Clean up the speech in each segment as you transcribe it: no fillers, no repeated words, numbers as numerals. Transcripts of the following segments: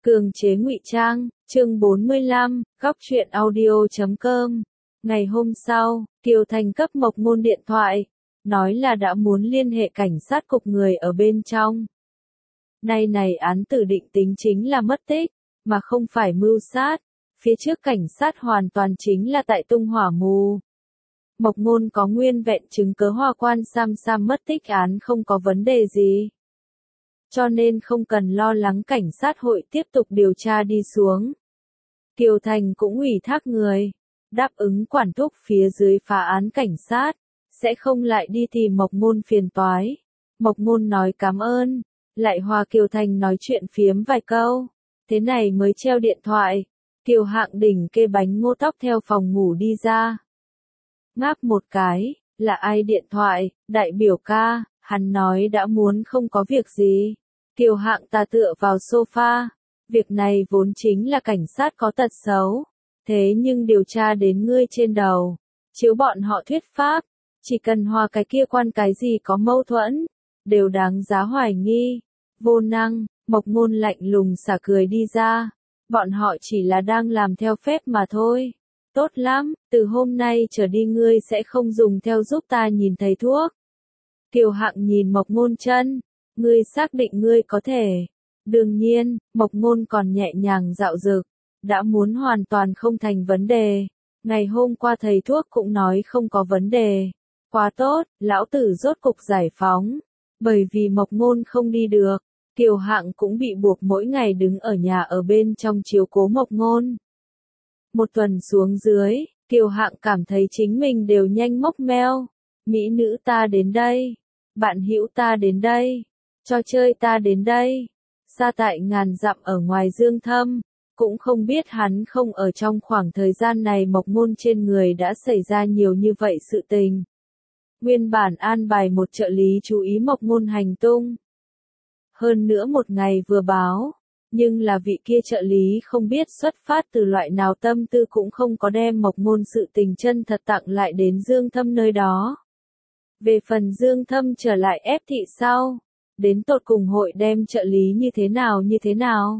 Cường chế ngụy trang, chương 45, góc truyện audio.com. Ngày hôm sau, Kiều Thành cấp Mộc Ngôn điện thoại, nói là đã muốn liên hệ cảnh sát cục người ở bên trong. Nay này án tử định tính chính là mất tích, mà không phải mưu sát. Phía trước cảnh sát hoàn toàn chính là tại tung hỏa mù. Mộc Ngôn có nguyên vẹn chứng cớ Hoa Quan Sam mất tích án không có vấn đề gì. Cho nên không cần lo lắng cảnh sát hội tiếp tục điều tra đi xuống. Kiều Thành cũng ủy thác người, đáp ứng quản thúc phía dưới phá án cảnh sát, sẽ không lại đi tìm Mộc Ngôn phiền toái. Mộc Ngôn nói cảm ơn, lại hòa Kiều Thành nói chuyện phiếm vài câu, thế này mới treo điện thoại. Kiều Hạng Đỉnh kê bánh ngô tóc theo phòng ngủ đi ra. Ngáp một cái, là ai điện thoại, đại biểu ca, hắn nói đã muốn không có việc gì. Kiều Hạng ta tựa vào sofa, việc này vốn chính là cảnh sát có tật xấu, thế nhưng điều tra đến ngươi trên đầu, chiếu bọn họ thuyết pháp, chỉ cần hòa cái kia quan cái gì có mâu thuẫn, đều đáng giá hoài nghi. Vô năng, Mộc Ngôn lạnh lùng xả cười đi ra, bọn họ chỉ là đang làm theo phép mà thôi. Tốt lắm, từ hôm nay trở đi ngươi sẽ không dùng theo giúp ta nhìn thấy thuốc. Kiều Hạng nhìn Mộc Ngôn chân, ngươi xác định ngươi có thể. Đương nhiên, Mộc Ngôn còn nhẹ nhàng dạo dực, đã muốn hoàn toàn không thành vấn đề. Ngày hôm qua thầy thuốc cũng nói không có vấn đề. Quá tốt, lão tử rốt cục giải phóng. Bởi vì Mộc Ngôn không đi được, Kiều Hạng cũng bị buộc mỗi ngày đứng ở nhà ở bên trong chiếu cố Mộc Ngôn. Một tuần xuống dưới, Kiều Hạng cảm thấy chính mình đều nhanh mốc meo. Mỹ nữ ta đến đây, bạn hữu ta đến đây, trò chơi ta đến đây. Xa tại ngàn dặm ở ngoài Dương Thâm, cũng không biết hắn không ở trong khoảng thời gian này Mộc Ngôn trên người đã xảy ra nhiều như vậy sự tình. Nguyên bản an bài một trợ lý chú ý Mộc Ngôn hành tung. Hơn nữa một ngày vừa báo, nhưng là vị kia trợ lý không biết xuất phát từ loại nào tâm tư cũng không có đem Mộc Ngôn sự tình chân thật tặng lại đến Dương Thâm nơi đó. Về phần Dương Thâm trở lại ép thị sau, đến tột cùng hội đem trợ lý như thế nào.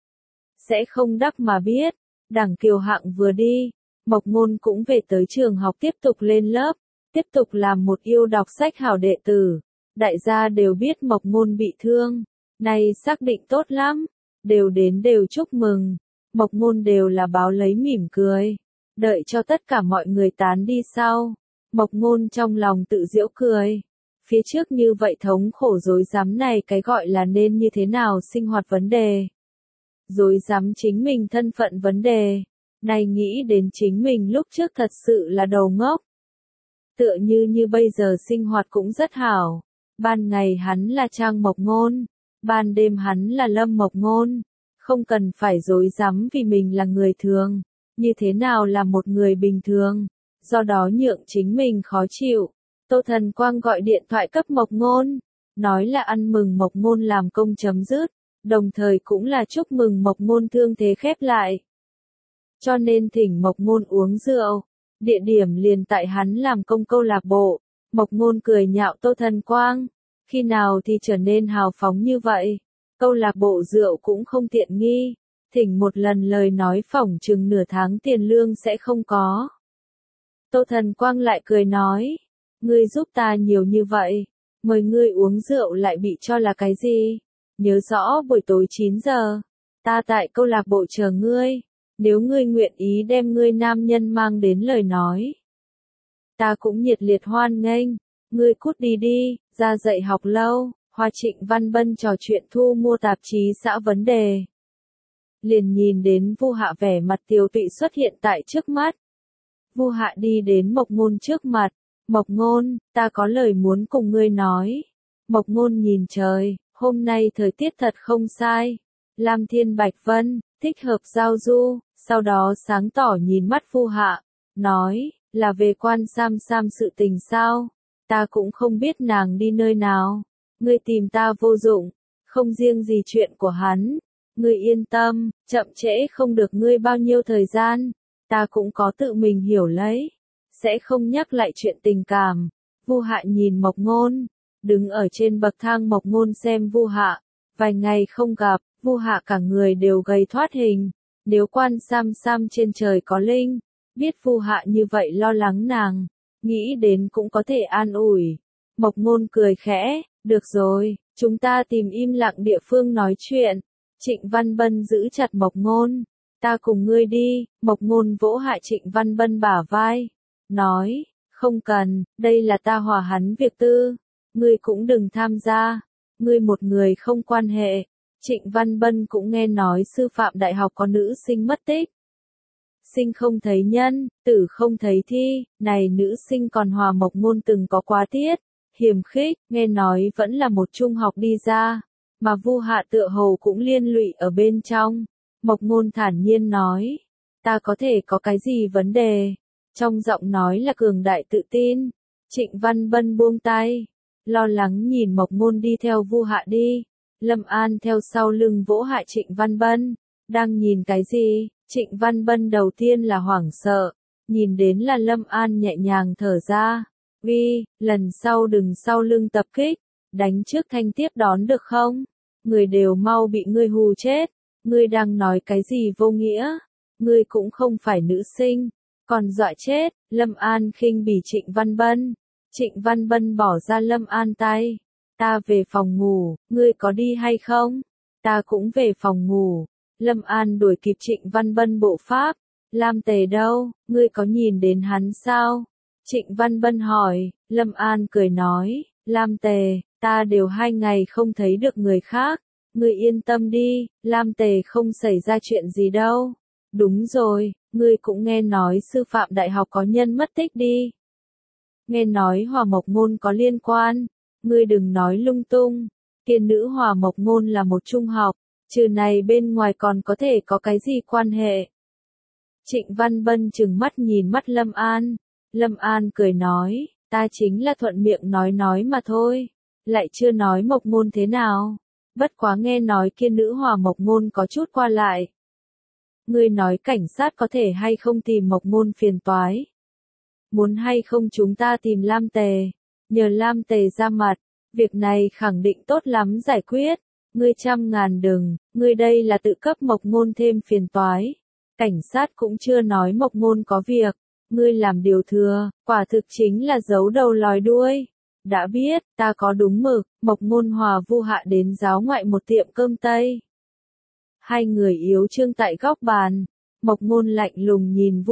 Sẽ không đắc mà biết, đằng Kiều Hạng vừa đi, Mộc Ngôn cũng về tới trường học tiếp tục lên lớp, tiếp tục làm một yêu đọc sách hảo đệ tử. Đại gia đều biết Mộc Ngôn bị thương, này xác định tốt lắm, đều chúc mừng. Mộc Ngôn đều là báo lấy mỉm cười, đợi cho tất cả mọi người tán đi sau. Mộc Ngôn trong lòng tự giễu cười. Phía trước như vậy thống khổ rối rắm này cái gọi là nên như thế nào sinh hoạt vấn đề. Rối rắm chính mình thân phận vấn đề. Này nghĩ đến chính mình lúc trước thật sự là đầu ngốc. Tựa như bây giờ sinh hoạt cũng rất hảo. Ban ngày hắn là Trang Mộc Ngôn, ban đêm hắn là Lâm Mộc Ngôn. Không cần phải rối rắm vì mình là người thường, như thế nào là một người bình thường, do đó nhượng chính mình khó chịu. Tô Thần Quang gọi điện thoại cấp Mộc Ngôn, nói là ăn mừng Mộc Ngôn làm công chấm dứt, đồng thời cũng là chúc mừng Mộc Ngôn thương thế khép lại. Cho nên thỉnh Mộc Ngôn uống rượu, địa điểm liền tại hắn làm công câu lạc bộ. Mộc Ngôn cười nhạo Tô Thần Quang, khi nào thì trở nên hào phóng như vậy, câu lạc bộ rượu cũng không tiện nghi, thỉnh một lần lời nói phỏng chừng nửa tháng tiền lương sẽ không có. Tô Thần Quang lại cười nói, ngươi giúp ta nhiều như vậy, mời ngươi uống rượu lại bị cho là cái gì, nhớ rõ buổi tối 9 giờ, ta tại câu lạc bộ chờ ngươi, nếu ngươi nguyện ý đem ngươi nam nhân mang đến lời nói. Ta cũng nhiệt liệt hoan nghênh, ngươi cút đi, ra dạy học lâu. Hoa Trịnh Văn Bân trò chuyện thu mua tạp chí xã vấn đề. Liền nhìn đến Vu Hạ vẻ mặt tiều tụy xuất hiện tại trước mắt. Vu Hạ đi đến Mộc Ngôn trước mặt, Mộc Ngôn, ta có lời muốn cùng ngươi nói. Mộc Ngôn nhìn trời, hôm nay thời tiết thật không sai. Lam thiên bạch vân, thích hợp giao du, sau đó sáng tỏ nhìn mắt Vu Hạ, nói, là về Quan Sam sự tình sao? Ta cũng không biết nàng đi nơi nào. Ngươi tìm ta vô dụng, không riêng gì chuyện của hắn. Ngươi yên tâm, chậm trễ không được ngươi bao nhiêu thời gian. Ta cũng có tự mình hiểu lấy. Sẽ không nhắc lại chuyện tình cảm. Vu Hạ nhìn Mộc Ngôn, đứng ở trên bậc thang Mộc Ngôn xem Vu Hạ. Vài ngày không gặp, Vu Hạ cả người đều gầy thoát hình, nếu Quan Sam Sam trên trời có linh, biết Vu Hạ như vậy lo lắng nàng, nghĩ đến cũng có thể an ủi. Mộc Ngôn cười khẽ, được rồi, chúng ta tìm im lặng địa phương nói chuyện. Trịnh Văn Bân giữ chặt Mộc Ngôn, ta cùng ngươi đi. Mộc Ngôn vỗ hạ Trịnh Văn Bân bả vai, nói, không cần, đây là ta hòa hắn việc tư, ngươi cũng đừng tham gia, ngươi một người không quan hệ. Trịnh Văn Bân cũng nghe nói sư phạm đại học có nữ sinh mất tích. Sinh không thấy nhân, tử không thấy thi, này nữ sinh còn hòa Mộc Ngôn từng có quá tiết, hiềm khích, nghe nói vẫn là một trung học đi ra, mà Vu Hạ tựa hồ cũng liên lụy ở bên trong. Mộc Ngôn thản nhiên nói, ta có thể có cái gì vấn đề? Trong giọng nói là cường đại tự tin. Trịnh Văn Bân buông tay, lo lắng nhìn Mộc Ngôn đi theo Vu Hạ đi. Lâm An theo sau lưng vỗ hạ Trịnh Văn Bân, đang nhìn cái gì? Trịnh Văn Bân đầu tiên là hoảng sợ, nhìn đến là Lâm An nhẹ nhàng thở ra. Uy, lần sau đừng sau lưng tập kích, đánh trước thanh tiếp đón được không? Người đều mau bị ngươi hù chết, ngươi đang nói cái gì vô nghĩa? Ngươi cũng không phải nữ sinh, còn dọa chết. Lâm An khinh bỉ Trịnh Văn Bân. Trịnh Văn Bân bỏ ra Lâm An tay. Ta về phòng ngủ, ngươi có đi hay không? Ta cũng về phòng ngủ. Lâm An đuổi kịp Trịnh Văn Bân bộ pháp. Lam Tề đâu, ngươi có nhìn đến hắn sao? Trịnh Văn Bân hỏi. Lâm An cười nói, Lam Tề, ta đều 2 ngày không thấy được người khác. Ngươi yên tâm đi, Lam Tề không xảy ra chuyện gì đâu. Đúng rồi, ngươi cũng nghe nói sư phạm đại học có nhân mất tích đi. Nghe nói hòa Mộc Ngôn có liên quan. Ngươi đừng nói lung tung, Tiên nữ hòa Mộc Ngôn là một trung học, trừ này bên ngoài còn có thể có cái gì quan hệ? Trịnh Văn Bân trừng mắt nhìn mắt Lâm An. Lâm An cười nói, ta chính là thuận miệng nói mà thôi, lại chưa nói Mộc Ngôn thế nào. Bất quá nghe nói kia nữ hòa Mộc Ngôn có chút qua lại. Ngươi nói cảnh sát có thể hay không tìm Mộc Ngôn phiền toái? Muốn hay không chúng ta tìm Lam Tề? Nhờ Lam Tề ra mặt, việc này khẳng định tốt lắm giải quyết. Ngươi 100.000 đừng, ngươi đây là tự cấp Mộc Ngôn thêm phiền toái. Cảnh sát cũng chưa nói Mộc Ngôn có việc, ngươi làm điều thừa, quả thực chính là giấu đầu lòi đuôi. Đã biết, ta có đúng mực. Mộc Ngôn hòa Vu Hạ đến giáo ngoại một tiệm cơm Tây. 2 người yếu trương tại góc bàn. Mộc Ngôn lạnh lùng nhìn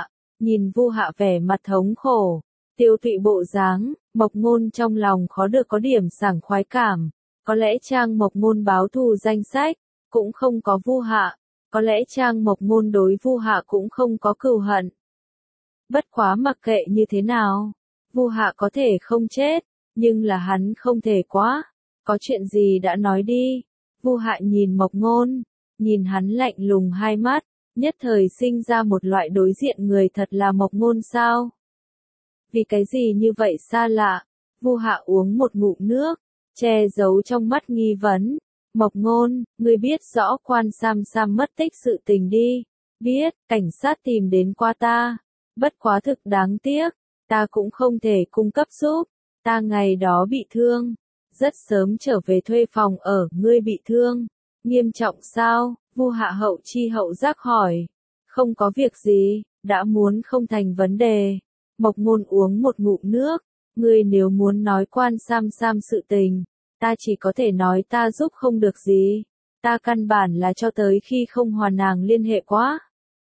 Vu Hạ vẻ mặt thống khổ, tiêu tụy bộ dáng. Mộc Ngôn trong lòng khó được có điểm sảng khoái cảm. Có lẽ Trang Mộc Ngôn báo thù danh sách, cũng không có Vu Hạ. Có lẽ Trang Mộc Ngôn đối Vu Hạ cũng không có cừu hận. Bất quá mặc kệ như thế nào, Vu Hạ có thể không chết, nhưng là hắn không thể quá. Có chuyện gì đã nói đi. Vu Hạ nhìn Mộc Ngôn, nhìn hắn lạnh lùng hai mắt, nhất thời sinh ra một loại đối diện người thật là Mộc Ngôn sao? Vì cái gì như vậy xa lạ? Vu Hạ uống một ngụm nước, che giấu trong mắt nghi vấn. Mộc Ngôn, ngươi biết rõ Quan Sam Sam mất tích sự tình đi. Biết, cảnh sát tìm đến qua ta. Bất quá thực đáng tiếc, ta cũng không thể cung cấp giúp. Ta ngày đó bị thương, rất sớm trở về thuê phòng ở. Ngươi bị thương, nghiêm trọng sao? Vu Hạ hậu chi hậu giác hỏi. Không có việc gì, đã muốn không thành vấn đề. Mộc Ngôn uống một ngụm nước. Ngươi nếu muốn nói Quan Sam Sam sự tình, ta chỉ có thể nói ta giúp không được gì. Ta căn bản là cho tới khi không hòa nàng liên hệ quá.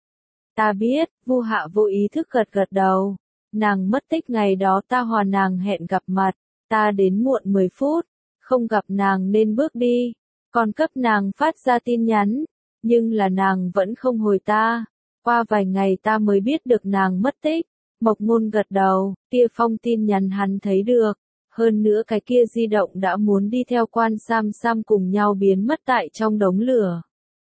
Ta biết. Vu Hạ vô ý thức gật gật đầu. Nàng mất tích ngày đó ta hòa nàng hẹn gặp mặt. Ta đến muộn 10 phút, không gặp nàng nên bước đi. Còn cấp nàng phát ra tin nhắn, nhưng là nàng vẫn không hồi ta. Qua vài ngày ta mới biết được nàng mất tích. Mộc Ngôn gật đầu, kia phong tin nhắn hắn thấy được. Hơn nữa cái kia di động đã muốn đi theo Quan Sam Sam cùng nhau biến mất tại trong đống lửa.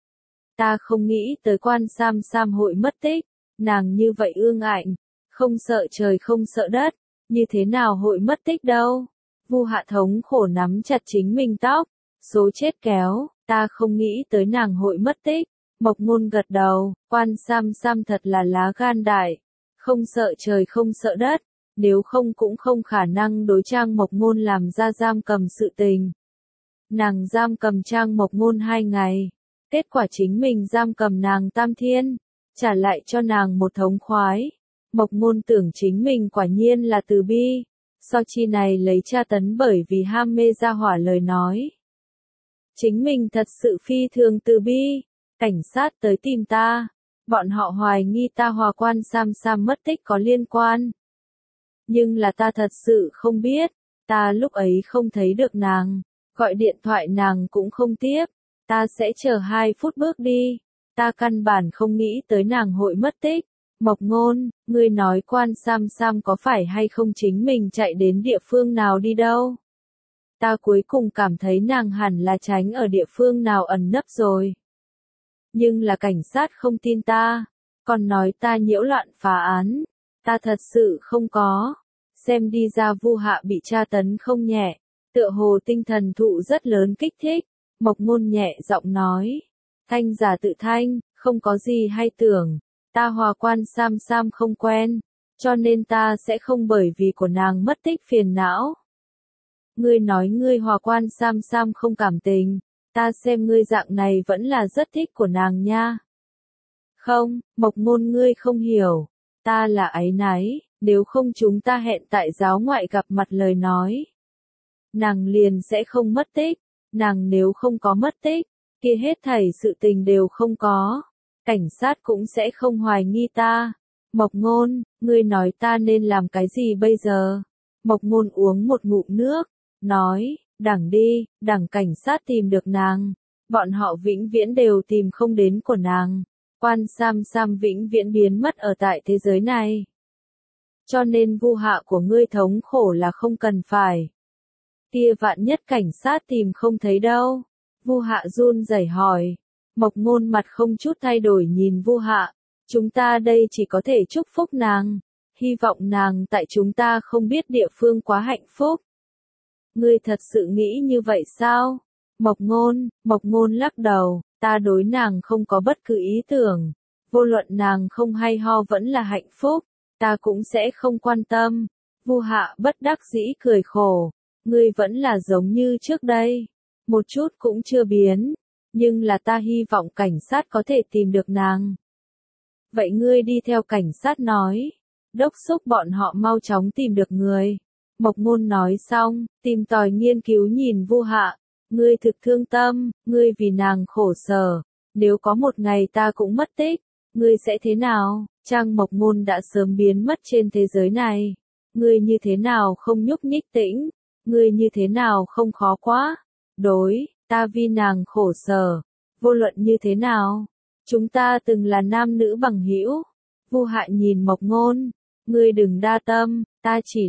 Ta không nghĩ tới Quan Sam Sam hội mất tích. Nàng như vậy ương ngạnh, không sợ trời không sợ đất, như thế nào hội mất tích đâu. Vu Hạ thống khổ nắm chặt chính mình tóc, số chết kéo, ta không nghĩ tới nàng hội mất tích. Mộc Ngôn gật đầu, Quan Sam Sam thật là lá gan đại, không sợ trời không sợ đất, nếu không cũng không khả năng đối Trang Mộc Ngôn làm ra giam cầm sự tình. Nàng giam cầm Trang Mộc Ngôn 2 ngày. Kết quả chính mình giam cầm nàng tam thiên. Trả lại cho nàng một thống khoái. Mộc Ngôn tưởng chính mình quả nhiên là từ bi. So chi này lấy tra tấn bởi vì ham mê gia hỏa lời nói. Chính mình thật sự phi thường từ bi. Cảnh sát tới tìm ta. Bọn họ hoài nghi ta Hòa Quan Sam Sam mất tích có liên quan. Nhưng là ta thật sự không biết. Ta lúc ấy không thấy được nàng. Gọi điện thoại nàng cũng không tiếp. Ta sẽ chờ 2 phút bước đi. Ta căn bản không nghĩ tới nàng hội mất tích. Mộc Ngôn, ngươi nói Quan Sam Sam có phải hay không chính mình chạy đến địa phương nào đi đâu? Ta cuối cùng cảm thấy nàng hẳn là tránh ở địa phương nào ẩn nấp rồi. Nhưng là cảnh sát không tin ta, còn nói ta nhiễu loạn phá án. Ta thật sự không có. Xem đi ra Vu Hạ bị tra tấn không nhẹ, tựa hồ tinh thần thụ rất lớn kích thích. Mộc Ngôn nhẹ giọng nói, thanh giả tự thanh, không có gì hay tưởng. Ta Hòa Quan Sam Sam không quen, cho nên ta sẽ không bởi vì của nàng mất tích phiền não. Ngươi nói ngươi Hòa Quan Sam Sam không cảm tình, ta xem ngươi dạng này vẫn là rất thích của nàng nha. Không, Mộc Ngôn ngươi không hiểu, ta là áy náy, nếu không chúng ta hẹn tại giáo ngoại gặp mặt lời nói. Nàng liền sẽ không mất tích, nàng nếu không có mất tích, kia hết thảy sự tình đều không có. Cảnh sát cũng sẽ không hoài nghi ta. Mộc Ngôn, ngươi nói ta nên làm cái gì bây giờ? Mộc Ngôn uống một ngụm nước, nói, đẳng đi, đẳng cảnh sát tìm được nàng. Bọn họ vĩnh viễn đều tìm không đến của nàng. Quan Sam Sam vĩnh viễn biến mất ở tại thế giới này. Cho nên Vu Hạ của ngươi thống khổ là không cần phải. Kia vạn nhất cảnh sát tìm không thấy đâu. Vu Hạ run rẩy hỏi. Mộc Ngôn mặt không chút thay đổi nhìn Vu Hạ, chúng ta đây chỉ có thể chúc phúc nàng, hy vọng nàng tại chúng ta không biết địa phương quá hạnh phúc. Ngươi thật sự nghĩ như vậy sao? Mộc Ngôn lắc đầu, ta đối nàng không có bất cứ ý tưởng, vô luận nàng không hay ho vẫn là hạnh phúc, ta cũng sẽ không quan tâm. Vu Hạ bất đắc dĩ cười khổ, ngươi vẫn là giống như trước đây, một chút cũng chưa biến. Nhưng là ta hy vọng cảnh sát có thể tìm được nàng. Vậy ngươi đi theo cảnh sát nói. Đốc thúc bọn họ mau chóng tìm được người. Mộc Ngôn nói xong, tìm tòi nghiên cứu nhìn Vu Hạ. Ngươi thực thương tâm, ngươi vì nàng khổ sở. Nếu có một ngày ta cũng mất tích, ngươi sẽ thế nào? Trang Mộc Ngôn đã sớm biến mất trên thế giới này. Ngươi như thế nào không nhúc nhích tĩnh? Ngươi như thế nào không khó quá? Đối. Ta vì nàng khổ sở, vô luận như thế nào, chúng ta từng là nam nữ bằng hữu. Vu Hạ nhìn Mộc Ngôn, ngươi đừng đa tâm, ta chỉ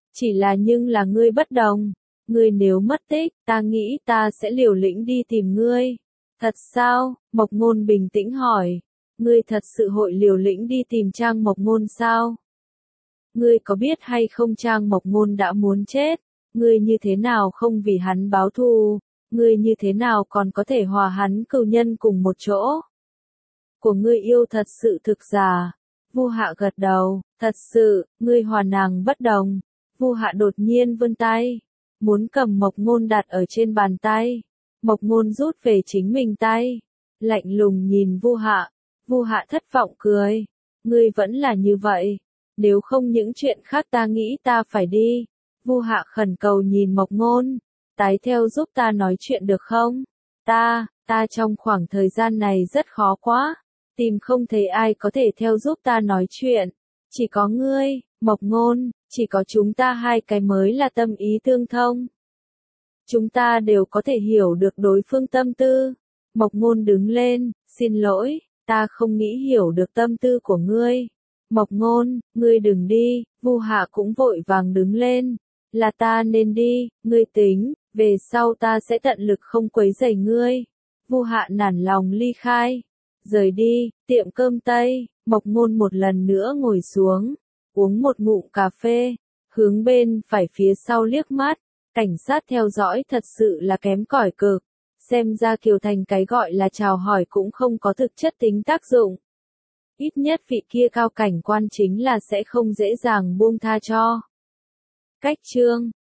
là nhưng là ngươi bất đồng. Ngươi nếu mất tích, ta nghĩ ta sẽ liều lĩnh đi tìm ngươi. Thật sao? Mộc Ngôn bình tĩnh hỏi. Ngươi thật sự hội liều lĩnh đi tìm Trang Mộc Ngôn sao? Ngươi có biết hay không Trang Mộc Ngôn đã muốn chết, ngươi như thế nào không vì hắn báo thù? Ngươi như thế nào còn có thể hòa hắn cừu nhân cùng một chỗ? Của ngươi yêu thật sự thực giả. Vu Hạ gật đầu, thật sự, ngươi hòa nàng bất đồng. Vu Hạ đột nhiên vươn tay, muốn cầm Mộc Ngôn đặt ở trên bàn tay. Mộc Ngôn rút về chính mình tay, lạnh lùng nhìn Vu Hạ. Vu Hạ thất vọng cười, ngươi vẫn là như vậy, nếu không những chuyện khác ta nghĩ ta phải đi. Vu Hạ khẩn cầu nhìn Mộc Ngôn. Tái theo giúp ta nói chuyện được không? Ta trong khoảng thời gian này rất khó quá, tìm không thấy ai có thể theo giúp ta nói chuyện. Chỉ có ngươi, Mộc Ngôn, chỉ có chúng ta hai cái mới là tâm ý tương thông. Chúng ta đều có thể hiểu được đối phương tâm tư. Mộc Ngôn đứng lên, xin lỗi, ta không nghĩ hiểu được tâm tư của ngươi. Mộc Ngôn, ngươi đừng đi. Vu Hạ cũng vội vàng đứng lên. Là ta nên đi, ngươi tính, về sau ta sẽ tận lực không quấy rầy ngươi. Vu Hạ nản lòng ly khai. Rời đi, tiệm cơm Tây, Mộc Ngôn một lần nữa ngồi xuống, uống một ngụm cà phê, hướng bên phải phía sau liếc mắt, cảnh sát theo dõi thật sự là kém cỏi cực. Xem ra Kiều Thành cái gọi là chào hỏi cũng không có thực chất tính tác dụng. Ít nhất vị kia cao cảnh quan chính là sẽ không dễ dàng buông tha cho. Cách chương